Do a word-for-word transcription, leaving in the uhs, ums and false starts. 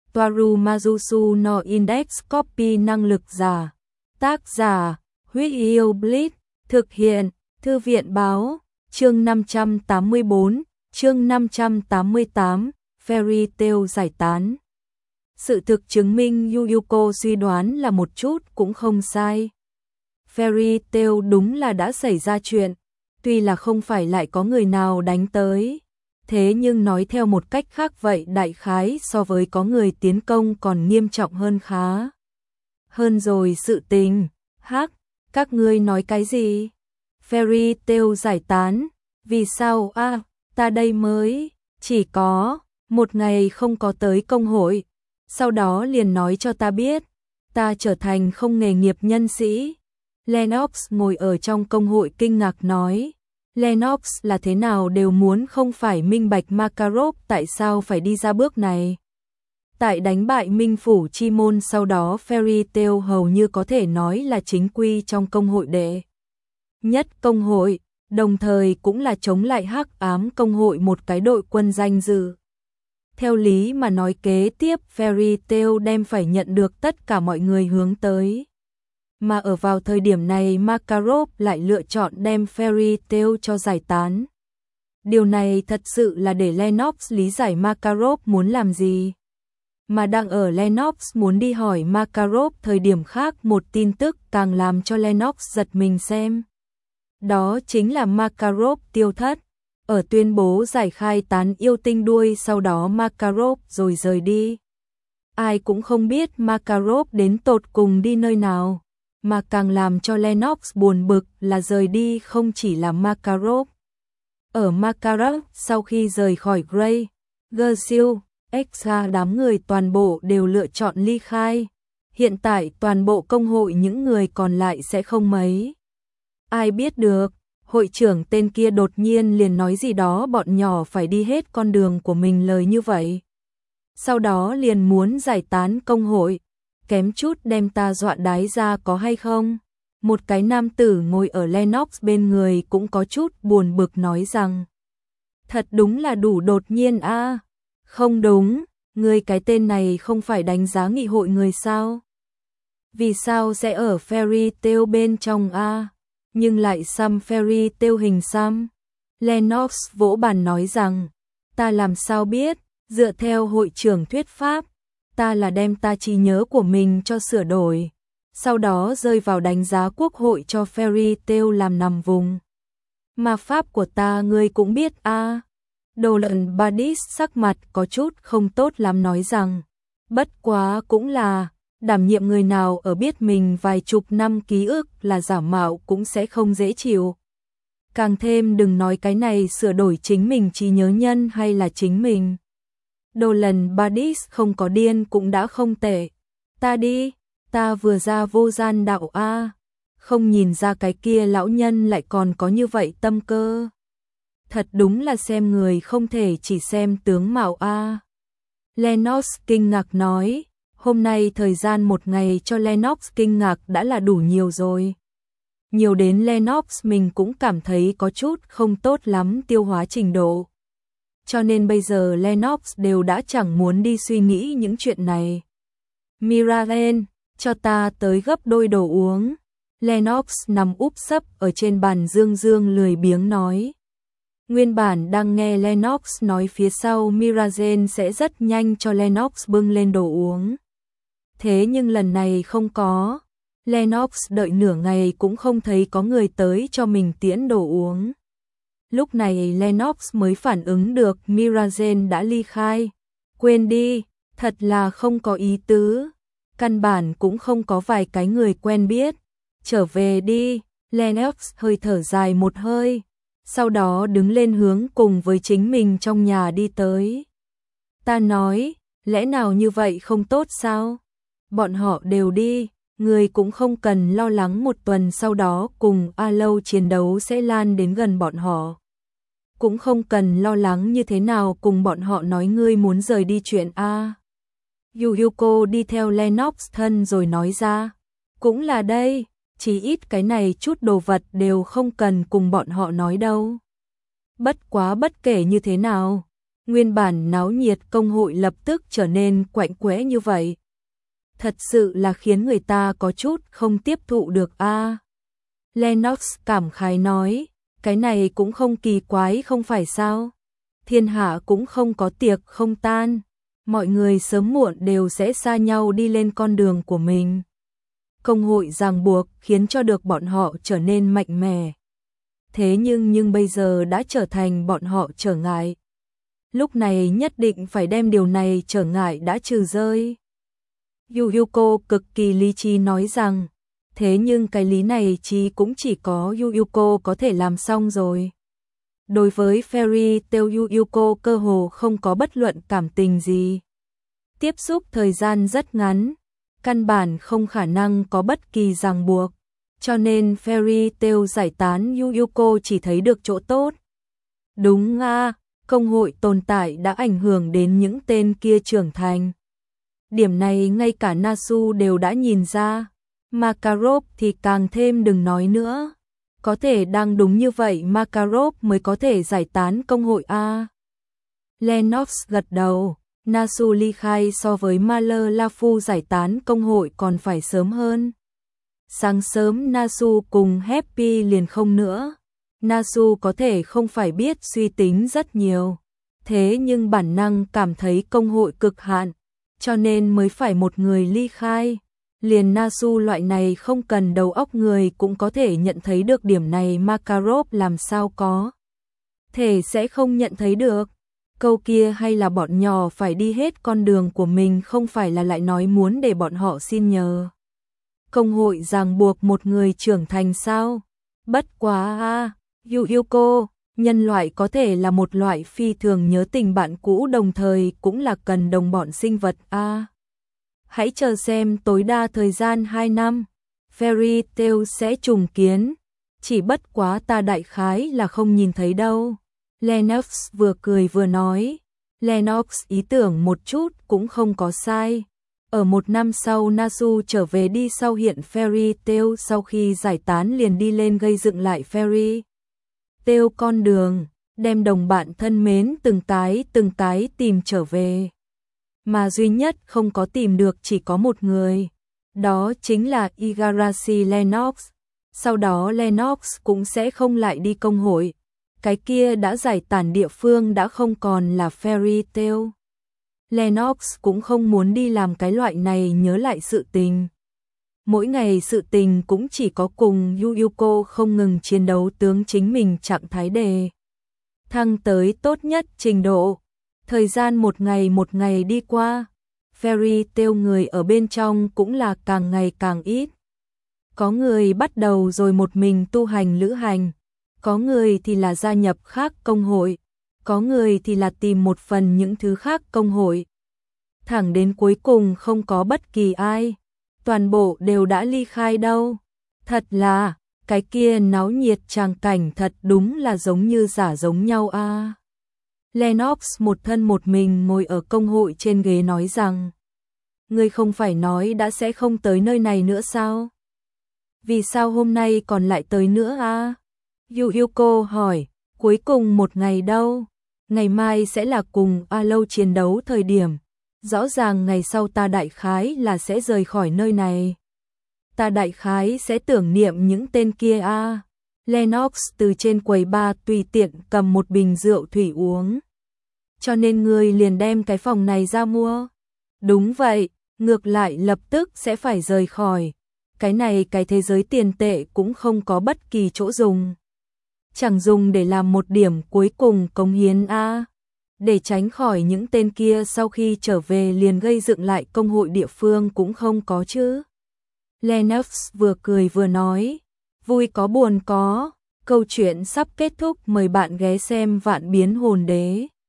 Toaru Majusu no Index Copy năng lực giả. Tác giả, Huyết Yêu Blitz, thực hiện, Thư viện báo, chương năm trăm tám mươi tư, chương năm trăm tám mươi tám, Fairy Tail giải tán. Sự thực chứng minh Yuyuko suy đoán là một chút cũng không sai. Fairy Tail đúng là đã xảy ra chuyện, tuy là không phải lại có người nào đánh tới. Thế nhưng nói theo một cách khác vậy đại khái so với có người tiến công còn nghiêm trọng hơn khá. Hơn rồi sự tình, hắc, các ngươi nói cái gì? Fairy Tail giải tán, vì sao a à, ta đây mới, chỉ có, một ngày không có tới công hội, sau đó liền nói cho ta biết, ta trở thành không nghề nghiệp nhân sĩ. Lennox ngồi ở trong công hội kinh ngạc nói. Lennox là thế nào đều muốn không phải minh bạch Makarov tại sao phải đi ra bước này. Tại đánh bại Minh Phủ Chi Môn sau đó Fairy Tail hầu như có thể nói là chính quy trong công hội đệ nhất công hội, đồng thời cũng là chống lại hắc ám công hội một cái đội quân danh dự. Theo lý mà nói kế tiếp Fairy Tail đem phải nhận được tất cả mọi người hướng tới. Mà ở vào thời điểm này Makarov lại lựa chọn đem Fairy Tail cho giải tán. Điều này thật sự là để Lennox lý giải Makarov muốn làm gì. Mà đang ở Lennox muốn đi hỏi Makarov thời điểm khác một tin tức càng làm cho Lennox giật mình xem. Đó chính là Makarov tiêu thất. Ở tuyên bố giải khai tán yêu tinh đuôi sau đó Makarov rồi rời đi. Ai cũng không biết Makarov đến tột cùng đi nơi nào. Mà càng làm cho Lennox buồn bực là rời đi không chỉ là Makarov. Ở Makarov sau khi rời khỏi Grey, Gersil, Extra đám người toàn bộ đều lựa chọn ly khai. Hiện tại toàn bộ công hội những người còn lại sẽ không mấy. Ai biết được, hội trưởng tên kia đột nhiên liền nói gì đó bọn nhỏ phải đi hết con đường của mình lời như vậy. Sau đó liền muốn giải tán công hội. Kém chút đem ta dọa đái ra có hay không? Một cái nam tử ngồi ở Lennox bên người cũng có chút buồn bực nói rằng. Thật đúng là đủ đột nhiên a à. Không đúng, người cái tên này không phải đánh giá nghị hội người sao? Vì sao sẽ ở Fairy Tail bên trong a à? Nhưng lại xăm Fairy Tail hình xăm? Lennox vỗ bàn nói rằng. Ta làm sao biết, dựa theo hội trưởng thuyết pháp. Ta là đem ta trí nhớ của mình cho sửa đổi, sau đó rơi vào đánh giá quốc hội cho Fairy Tail làm nằm vùng. Mà pháp của ta ngươi cũng biết a à. Đồ lợn Badis sắc mặt có chút không tốt lắm nói rằng, bất quá cũng là, đảm nhiệm người nào ở biết mình vài chục năm ký ức là giả mạo cũng sẽ không dễ chịu. Càng thêm đừng nói cái này sửa đổi chính mình trí nhớ nhân hay là chính mình. Đồ lần Badis không có điên cũng đã không tệ. Ta đi, ta vừa ra vô gian đạo a à. Không nhìn ra cái kia lão nhân lại còn có như vậy tâm cơ. Thật đúng là xem người không thể chỉ xem tướng mạo a à. Lennox kinh ngạc nói. Hôm nay thời gian một ngày cho Lennox kinh ngạc đã là đủ nhiều rồi. Nhiều đến Lennox mình cũng cảm thấy có chút không tốt lắm tiêu hóa trình độ. Cho nên bây giờ Lennox đều đã chẳng muốn đi suy nghĩ những chuyện này. Miraren, cho ta tới gấp đôi đồ uống. Lennox nằm úp sấp ở trên bàn dương dương lười biếng nói. Nguyên bản đang nghe Lennox nói phía sau Miraren sẽ rất nhanh cho Lennox bưng lên đồ uống. Thế nhưng lần này không có. Lennox đợi nửa ngày cũng không thấy có người tới cho mình tiễn đồ uống. Lúc này Lennox mới phản ứng được Miraren đã ly khai. Quên đi, thật là không có ý tứ. Căn bản cũng không có vài cái người quen biết. Trở về đi, Lennox hơi thở dài một hơi. Sau đó đứng lên hướng cùng với chính mình trong nhà đi tới. Ta nói, lẽ nào như vậy không tốt sao? Bọn họ đều đi, người cũng không cần lo lắng một tuần sau đó cùng A Lâu chiến đấu sẽ lan đến gần bọn họ. Cũng không cần lo lắng như thế nào cùng bọn họ nói ngươi muốn rời đi chuyện A. Yuyuko đi theo Lennox thân rồi nói ra. Cũng là đây, chỉ ít cái này chút đồ vật đều không cần cùng bọn họ nói đâu. Bất quá bất kể như thế nào, Nguyên bản náo nhiệt công hội lập tức trở nên quạnh quẽ như vậy. Thật sự là khiến người ta có chút không tiếp thụ được a. À, Lennox cảm khái nói, cái này cũng không kỳ quái không phải sao? Thiên hạ cũng không có tiệc không tan, mọi người sớm muộn đều sẽ xa nhau đi lên con đường của mình. Công hội ràng buộc khiến cho được bọn họ trở nên mạnh mẽ. Thế nhưng nhưng bây giờ đã trở thành bọn họ trở ngại. Lúc này nhất định phải đem điều này trở ngại đã trừ rơi. Yu Yuko cực kỳ lý trí nói rằng, thế nhưng cái lý này chỉ cũng chỉ có Yu Yuko có thể làm xong rồi. Đối với Fairy Tail Yu Yuko cơ hồ không có bất luận cảm tình gì. Tiếp xúc thời gian rất ngắn, căn bản không khả năng có bất kỳ ràng buộc, cho nên Fairy Tail giải tán Yu Yuko chỉ thấy được chỗ tốt. Đúng nga, công hội tồn tại đã ảnh hưởng đến những tên kia trưởng thành. Điểm này ngay cả Nasu đều đã nhìn ra, Makarov thì càng thêm đừng nói nữa. Có thể đang đúng như vậy Makarov mới có thể giải tán công hội a. Lennox gật đầu, Nasu ly khai so với Mahler Lafu giải tán công hội còn phải sớm hơn. Sáng sớm Nasu cùng Happy liền không nữa. Nasu có thể không phải biết suy tính rất nhiều, thế nhưng bản năng cảm thấy công hội cực hạn, cho nên mới phải một người ly khai. Liền Nasu loại này không cần đầu óc người cũng có thể nhận thấy được điểm này, Makarov làm sao có thể sẽ không nhận thấy được. Câu kia hay là bọn nhỏ phải đi hết con đường của mình, không phải là lại nói muốn để bọn họ xin nhờ công hội ràng buộc một người trưởng thành sao? Bất quá a, Yu Yuko, nhân loại có thể là một loại phi thường nhớ tình bạn cũ, đồng thời cũng là cần đồng bọn sinh vật a. À, hãy chờ xem tối đa thời gian hai năm, Fairy Tail sẽ trùng kiến, chỉ bất quá ta đại khái là không nhìn thấy đâu. Lennox vừa cười vừa nói, Lennox ý tưởng một chút cũng không có sai. Ở một năm sau Nasu trở về đi sau hiện Fairy Tail sau khi giải tán liền đi lên gây dựng lại Fairy Tail con đường, đem đồng bạn thân mến từng cái từng cái tìm trở về. Mà duy nhất không có tìm được chỉ có một người, đó chính là Igarashi Lennox. Sau đó Lennox cũng sẽ không lại đi công hội, cái kia đã giải tán địa phương đã không còn là Fairy Tail. Lennox cũng không muốn đi làm cái loại này nhớ lại sự tình. Mỗi ngày sự tình cũng chỉ có cùng Yu Yuko không ngừng chiến đấu tướng chính mình trạng thái đề thăng tới tốt nhất trình độ. Thời gian một ngày một ngày đi qua, Fairy Tail người ở bên trong cũng là càng ngày càng ít. Có người bắt đầu rồi một mình tu hành lữ hành, có người thì là gia nhập khác công hội, có người thì là tìm một phần những thứ khác công hội. Thẳng đến cuối cùng không có bất kỳ ai, toàn bộ đều đã ly khai đâu. Thật là, cái kia náo nhiệt tràng cảnh thật đúng là giống như giả giống nhau a. À, Lennox một thân một mình ngồi ở công hội trên ghế nói rằng, ngươi không phải nói đã sẽ không tới nơi này nữa sao? Vì sao hôm nay còn lại tới nữa a? À? Yu Yuko hỏi, cuối cùng một ngày đâu? Ngày mai sẽ là cùng A Lâu chiến đấu thời điểm. Rõ ràng ngày sau ta đại khái là sẽ rời khỏi nơi này. Ta đại khái sẽ tưởng niệm những tên kia a. À. Lennox từ trên quầy bar tùy tiện cầm một bình rượu thủy uống. Cho nên ngươi liền đem cái phòng này ra mua. Đúng vậy, ngược lại lập tức sẽ phải rời khỏi. Cái này cái thế giới tiền tệ cũng không có bất kỳ chỗ dùng. Chẳng dùng để làm một điểm cuối cùng cống hiến a. À. Để tránh khỏi những tên kia sau khi trở về liền gây dựng lại công hội địa phương cũng không có chứ. Lennox vừa cười vừa nói, vui có buồn có, câu chuyện sắp kết thúc, mời bạn ghé xem Vạn Biến Hồn Đế.